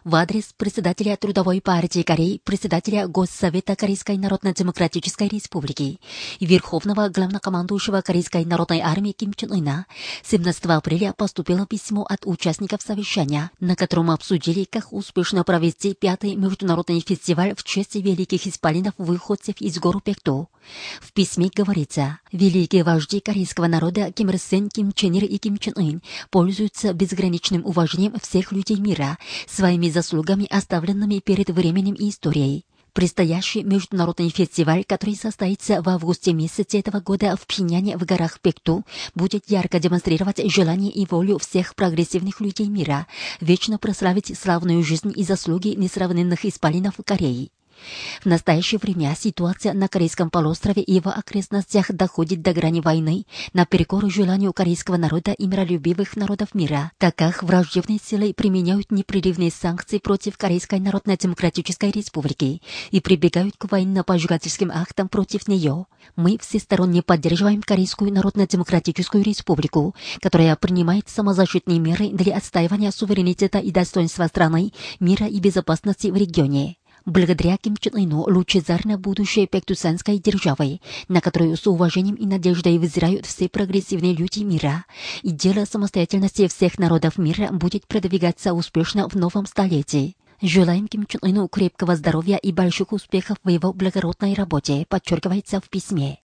в адрес председателя Трудовой партии Кореи, председателя Госсовета Корейской Народно-Демократической Республики и Верховного Главнокомандующего Корейской Народной Армии Ким Чен Ына 17 апреля поступило письмо от участников совещания, на котором обсудили, как успешно провести 5-й международный фестиваль в честь великих исполинов-выходцев из гор Пекту. В письме говорится: великие вожди корейского народа Ким Ир Сен, Ким Чен Ир и Ким Чен Ын пользуются безграничным уважением всех людей мира своими заслугами, оставленными перед временем и историей. Предстоящий международный фестиваль, который состоится в августе месяце этого года в Пхеньяне в горах Пекту, будет ярко демонстрировать желание и волю всех прогрессивных людей мира вечно прославить славную жизнь и заслуги несравненных исполинов Кореи. В настоящее время ситуация на Корейском полуострове и его окрестностях доходит до грани войны наперекор желанию корейского народа и миролюбивых народов мира, так как враждебные силы применяют непрерывные санкции против Корейской Народно-Демократической Республики и прибегают к военно-поджигательским актам против нее. Мы всесторонне поддерживаем Корейскую Народно-Демократическую Республику, которая принимает самозащитные меры для отстаивания суверенитета и достоинства страны, мира и безопасности в регионе. Благодаря Ким Чен Ыну лучезарно будущее пектусанской державы, на которую с уважением и надеждой взирают все прогрессивные люди мира, и дело самостоятельности всех народов мира будет продвигаться успешно в новом столетии. Желаем Ким Чен Ыну крепкого здоровья и больших успехов в его благородной работе, подчеркивается в письме.